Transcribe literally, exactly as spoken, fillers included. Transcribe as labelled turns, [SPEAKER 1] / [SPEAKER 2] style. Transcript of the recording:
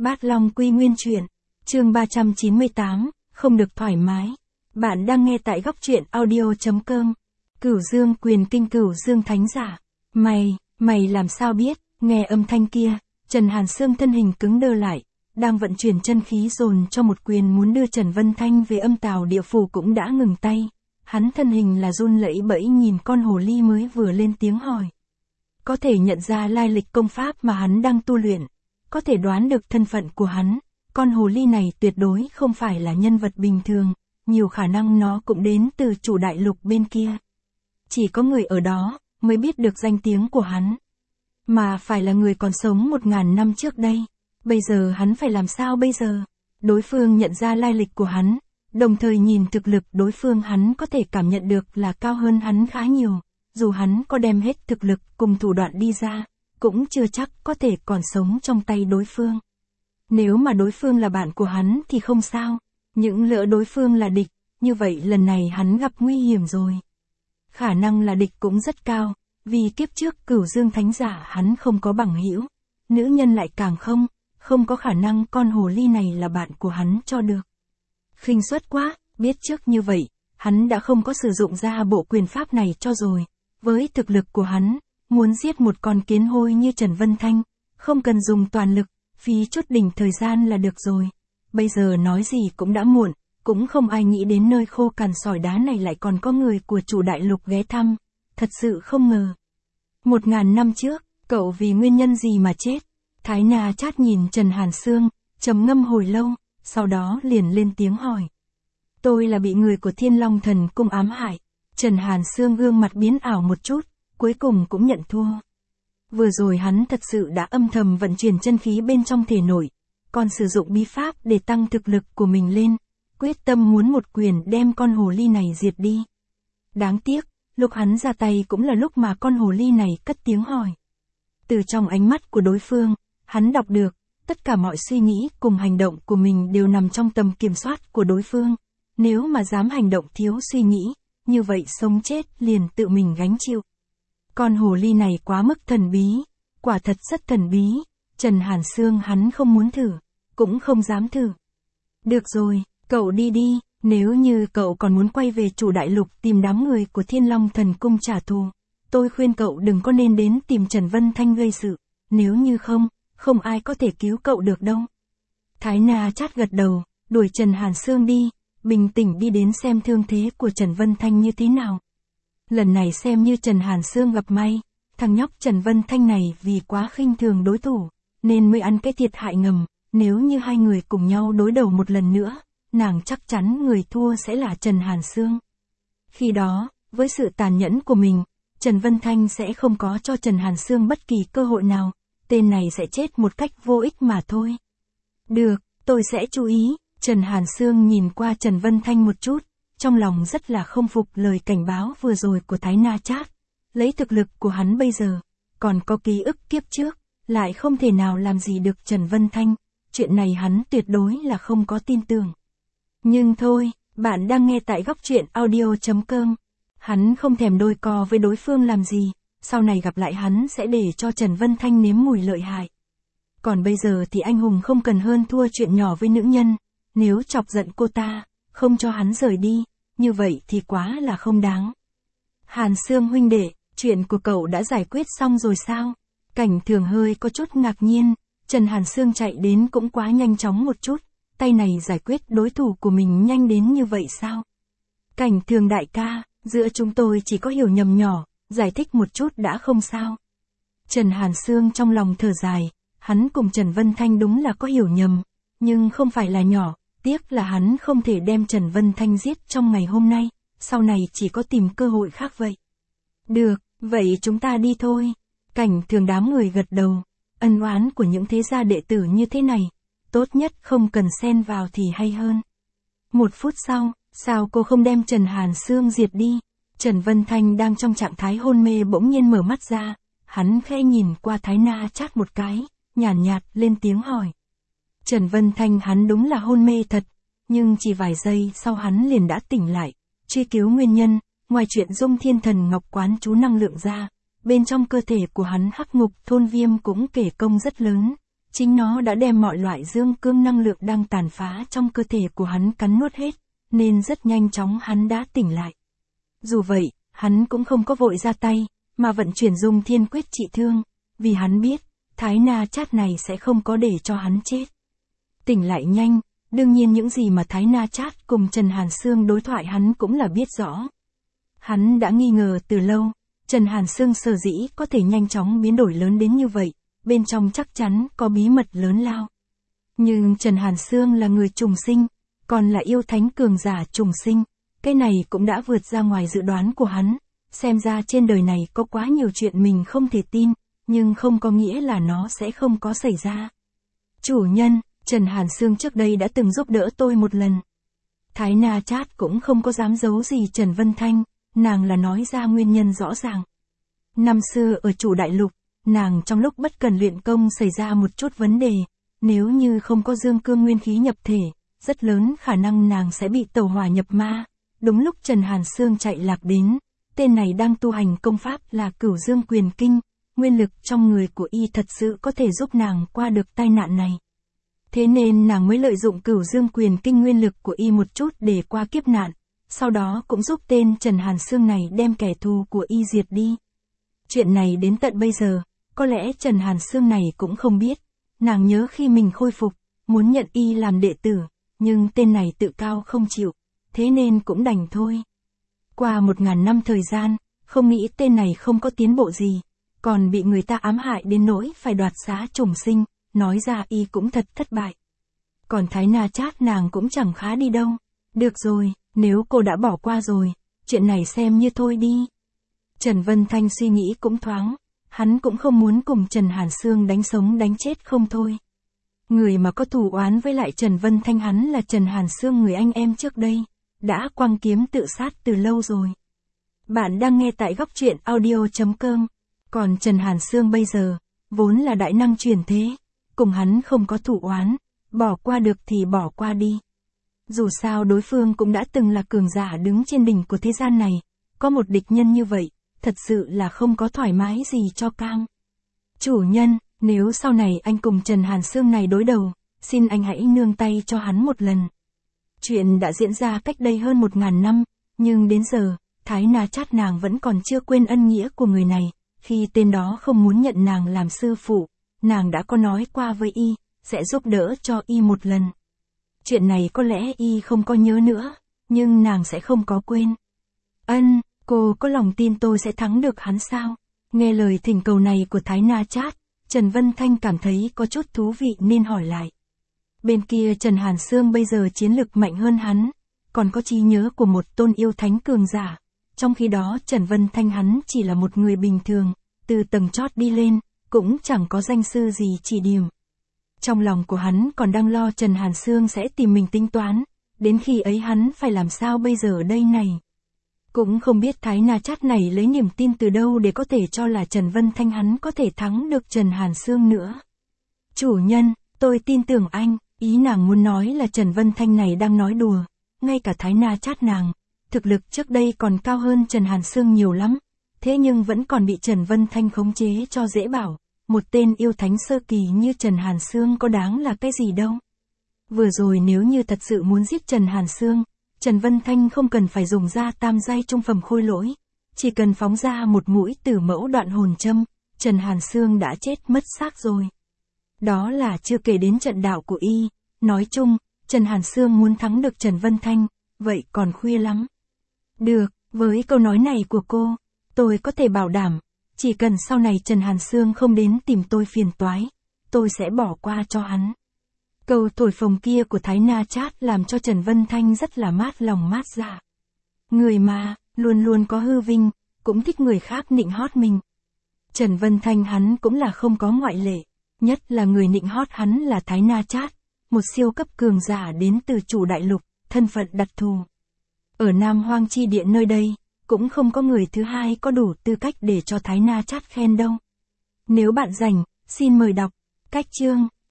[SPEAKER 1] Bát Long Quy Nguyên Truyện, chương ba trăm chín mươi tám, không được thoải mái. Bạn đang nghe tại góc truyện audio.com. Cửu Dương Quyền Kinh Cửu Dương Thánh Giả. Mày, mày làm sao biết? Nghe âm thanh kia, Trần Hàn Sương thân hình cứng đơ lại, đang vận chuyển chân khí dồn cho một quyền muốn đưa Trần Vân Thanh về âm tào địa phủ cũng đã ngừng tay. Hắn thân hình là run lẩy bẩy nhìn con hồ ly mới vừa lên tiếng hỏi. Có thể nhận ra lai lịch công pháp mà hắn đang tu luyện, có thể đoán được thân phận của hắn, con hồ ly này tuyệt đối không phải là nhân vật bình thường, nhiều khả năng nó cũng đến từ chủ đại lục bên kia. Chỉ có người ở đó mới biết được danh tiếng của hắn, mà phải là người còn sống một ngàn năm trước đây. Bây giờ hắn phải làm sao bây giờ? Đối phương nhận ra lai lịch của hắn, đồng thời nhìn thực lực đối phương hắn có thể cảm nhận được là cao hơn hắn khá nhiều, dù hắn có đem hết thực lực cùng thủ đoạn đi ra, cũng chưa chắc có thể còn sống trong tay đối phương. Nếu mà đối phương là bạn của hắn thì không sao, những lỡ đối phương là địch, như vậy lần này hắn gặp nguy hiểm rồi. Khả năng là địch cũng rất cao, vì kiếp trước Cửu Dương Thánh Giả hắn không có bằng hữu, nữ nhân lại càng không, không có khả năng con hồ ly này là bạn của hắn cho được. Khinh suất quá, biết trước như vậy, hắn đã không có sử dụng ra bộ quyền pháp này cho rồi. Với thực lực của hắn, muốn giết một con kiến hôi như Trần Vân Thanh, không cần dùng toàn lực, phí chút đỉnh thời gian là được rồi. Bây giờ nói gì cũng đã muộn, cũng không ai nghĩ đến nơi khô cằn sỏi đá này lại còn có người của chủ đại lục ghé thăm, thật sự không ngờ. Một ngàn năm trước, cậu vì nguyên nhân gì mà chết? Thái Na Chát nhìn Trần Hàn Sương, trầm ngâm hồi lâu, sau đó liền lên tiếng hỏi. Tôi là bị người của Thiên Long Thần Cung ám hại. Trần Hàn Sương gương mặt biến ảo một chút, cuối cùng cũng nhận thua. Vừa rồi hắn thật sự đã âm thầm vận chuyển chân khí bên trong thể nội, còn sử dụng bí pháp để tăng thực lực của mình lên, quyết tâm muốn một quyền đem con hồ ly này diệt đi. Đáng tiếc, lúc hắn ra tay cũng là lúc mà con hồ ly này cất tiếng hỏi. Từ trong ánh mắt của đối phương, hắn đọc được, tất cả mọi suy nghĩ cùng hành động của mình đều nằm trong tầm kiểm soát của đối phương. Nếu mà dám hành động thiếu suy nghĩ, như vậy sống chết liền tự mình gánh chịu. Con hồ ly này quá mức thần bí, quả thật rất thần bí, Trần Hàn Sương hắn không muốn thử, cũng không dám thử. Được rồi, cậu đi đi, nếu như cậu còn muốn quay về chủ đại lục tìm đám người của Thiên Long Thần Cung trả thù, tôi khuyên cậu đừng có nên đến tìm Trần Vân Thanh gây sự, nếu như không, không ai có thể cứu cậu được đâu. Thái Na Chát gật đầu, đuổi Trần Hàn Sương đi, bình tĩnh đi đến xem thương thế của Trần Vân Thanh như thế nào. Lần này xem như Trần Hàn Sương gặp may, thằng nhóc Trần Vân Thanh này vì quá khinh thường đối thủ, nên mới ăn cái thiệt hại ngầm, nếu như hai người cùng nhau đối đầu một lần nữa, nàng chắc chắn người thua sẽ là Trần Hàn Sương. Khi đó, với sự tàn nhẫn của mình, Trần Vân Thanh sẽ không có cho Trần Hàn Sương bất kỳ cơ hội nào, tên này sẽ chết một cách vô ích mà thôi. Được, tôi sẽ chú ý. Trần Hàn Sương nhìn qua Trần Vân Thanh một chút, trong lòng rất là không phục lời cảnh báo vừa rồi của Thái Na Chát. Lấy thực lực của hắn bây giờ, còn có ký ức kiếp trước, lại không thể nào làm gì được Trần Vân Thanh, chuyện này hắn tuyệt đối là không có tin tưởng. Nhưng thôi, bạn đang nghe tại góc truyện audio.com, hắn không thèm đôi co với đối phương làm gì, sau này gặp lại hắn sẽ để cho Trần Vân Thanh nếm mùi lợi hại. Còn bây giờ thì anh hùng không cần hơn thua chuyện nhỏ với nữ nhân. Nếu chọc giận cô ta, không cho hắn rời đi, như vậy thì quá là không đáng. Hàn Sương huynh đệ, chuyện của cậu đã giải quyết xong rồi sao? Cảnh Thường hơi có chút ngạc nhiên, Trần Hàn Sương chạy đến cũng quá nhanh chóng một chút, tay này giải quyết đối thủ của mình nhanh đến như vậy sao? Cảnh Thường đại ca, giữa chúng tôi chỉ có hiểu nhầm nhỏ, giải thích một chút đã không sao. Trần Hàn Sương trong lòng thở dài, hắn cùng Trần Vân Thanh đúng là có hiểu nhầm, nhưng không phải là nhỏ. Tiếc là hắn không thể đem Trần Vân Thanh giết trong ngày hôm nay, sau này chỉ có tìm cơ hội khác vậy. Được, vậy chúng ta đi thôi. Cảnh Thường đám người gật đầu, ân oán của những thế gia đệ tử như thế này, tốt nhất không cần xen vào thì hay hơn. Một phút sau, sao cô không đem Trần Hàn Sương diệt đi? Trần Vân Thanh đang trong trạng thái hôn mê bỗng nhiên mở mắt ra, hắn khẽ nhìn qua Thái Na Chát một cái, nhàn nhạt, nhạt lên tiếng hỏi. Trần Vân Thanh hắn đúng là hôn mê thật, nhưng chỉ vài giây sau hắn liền đã tỉnh lại, truy cứu nguyên nhân, ngoài chuyện Dung Thiên Thần Ngọc quán chú năng lượng ra, bên trong cơ thể của hắn Hắc Ngục Thôn Viêm cũng kể công rất lớn, Chính nó đã đem mọi loại dương cương năng lượng đang tàn phá trong cơ thể của hắn cắn nuốt hết, nên rất nhanh chóng hắn đã tỉnh lại. Dù vậy, hắn cũng không có vội ra tay, mà vận chuyển dung thiên quyết trị thương, vì hắn biết, Thái Na Chát này sẽ không có để cho hắn chết. Tỉnh lại nhanh, đương nhiên những gì mà Thái Na Chát cùng Trần Hàn Sương đối thoại hắn cũng là biết rõ. Hắn đã nghi ngờ từ lâu, Trần Hàn Sương sở dĩ có thể nhanh chóng biến đổi lớn đến như vậy, bên trong chắc chắn có bí mật lớn lao. Nhưng Trần Hàn Sương là người trùng sinh, còn là yêu thánh cường giả trùng sinh, cái này cũng đã vượt ra ngoài dự đoán của hắn, xem ra trên đời này có quá nhiều chuyện mình không thể tin, nhưng không có nghĩa là nó sẽ không có xảy ra. Chủ nhân, Trần Hàn Sương trước đây đã từng giúp đỡ tôi một lần. Thái Na Chát cũng không có dám giấu gì Trần Vân Thanh, nàng là nói ra nguyên nhân rõ ràng. Năm xưa ở Chủ Đại Lục, nàng trong lúc bất cần luyện công xảy ra một chút vấn đề, nếu như không có dương cương nguyên khí nhập thể, rất lớn khả năng nàng sẽ bị tẩu hỏa nhập ma. Đúng lúc Trần Hàn Sương chạy lạc đến, tên này đang tu hành công pháp là Cửu Dương Quyền Kinh, nguyên lực trong người của y thật sự có thể giúp nàng qua được tai nạn này. Thế nên nàng mới lợi dụng Cửu Dương Quyền Kinh nguyên lực của y một chút để qua kiếp nạn, sau đó cũng giúp tên Trần Hàn Sương này đem kẻ thù của y diệt đi. Chuyện này đến tận bây giờ, có lẽ Trần Hàn Sương này cũng không biết, nàng nhớ khi mình khôi phục, muốn nhận y làm đệ tử, nhưng tên này tự cao không chịu, thế nên cũng đành thôi. Qua một ngàn năm thời gian, không nghĩ tên này không có tiến bộ gì, còn bị người ta ám hại đến nỗi phải đoạt xá trùng sinh, nói ra y cũng thật thất bại. Còn Thái Na Chát nàng cũng chẳng khá đi đâu. Được rồi, nếu cô đã bỏ qua rồi, chuyện này xem như thôi đi. Trần Vân Thanh suy nghĩ cũng thoáng, hắn cũng không muốn cùng Trần Hàn Sương đánh sống đánh chết không thôi. Người mà có thù oán với lại Trần Vân Thanh hắn là Trần Hàn Sương người anh em trước đây, đã quăng kiếm tự sát từ lâu rồi. Bạn đang nghe tại góc truyện audio chấm com, còn Trần Hàn Sương bây giờ, vốn là đại năng chuyển thế, cùng hắn không có thù oán, bỏ qua được thì bỏ qua đi. Dù sao đối phương cũng đã từng là cường giả đứng trên đỉnh của thế gian này, có một địch nhân như vậy, thật sự là không có thoải mái gì cho cam. Chủ nhân, nếu sau này anh cùng Trần Hàn Sương này đối đầu, xin anh hãy nương tay cho hắn một lần. Chuyện đã diễn ra cách đây hơn một ngàn năm, nhưng đến giờ, Thái Na Chát nàng vẫn còn chưa quên ân nghĩa của người này, khi tên đó không muốn nhận nàng làm sư phụ, nàng đã có nói qua với y, sẽ giúp đỡ cho y một lần. Chuyện này có lẽ y không có nhớ nữa, nhưng nàng sẽ không có quên. Ân, cô có lòng tin tôi sẽ thắng được hắn sao? Nghe lời thỉnh cầu này của Thái Na Chát, Trần Vân Thanh cảm thấy có chút thú vị nên hỏi lại. Bên kia Trần Hàn Sương bây giờ chiến lực mạnh hơn hắn, còn có trí nhớ của một tôn yêu thánh cường giả. Trong khi đó Trần Vân Thanh hắn chỉ là một người bình thường, từ tầng chót đi lên, cũng chẳng có danh sư gì chỉ điểm. Trong lòng của hắn còn đang lo Trần Hàn Sương sẽ tìm mình tính toán, đến khi ấy hắn phải làm sao bây giờ ở đây này. Cũng không biết Thái Na Chát này lấy niềm tin từ đâu để có thể cho là Trần Vân Thanh hắn có thể thắng được Trần Hàn Sương nữa. Chủ nhân, tôi tin tưởng anh, ý nàng muốn nói là Trần Vân Thanh này đang nói đùa, ngay cả Thái Na Chát nàng, thực lực trước đây còn cao hơn Trần Hàn Sương nhiều lắm, thế nhưng vẫn còn bị Trần Vân Thanh khống chế cho dễ bảo, một tên yêu thánh sơ kỳ như Trần Hàn Sương có đáng là cái gì đâu. Vừa rồi nếu như thật sự muốn giết Trần Hàn Sương, Trần Vân Thanh không cần phải dùng ra tam giai trung phẩm khôi lỗi, chỉ cần phóng ra một mũi tử mẫu đoạn hồn châm, Trần Hàn Sương đã chết mất xác rồi. Đó là chưa kể đến trận đạo của y, nói chung, Trần Hàn Sương muốn thắng được Trần Vân Thanh, vậy còn khuya lắm. Được, với câu nói này của cô, tôi có thể bảo đảm, chỉ cần sau này Trần Hàn Sương không đến tìm tôi phiền toái, tôi sẽ bỏ qua cho hắn. Câu thổi phồng kia của Thái Na Chát làm cho Trần Vân Thanh rất là mát lòng mát dạ. Người mà, luôn luôn có hư vinh, cũng thích người khác nịnh hót mình. Trần Vân Thanh hắn cũng là không có ngoại lệ, nhất là người nịnh hót hắn là Thái Na Chát, một siêu cấp cường giả đến từ Chủ Đại Lục, thân phận đặc thù. Ở Nam Hoang Chi Địa nơi đây, cũng không có người thứ hai có đủ tư cách để cho Thái Na Chát khen đâu. Nếu bạn rảnh, xin mời đọc cách chương.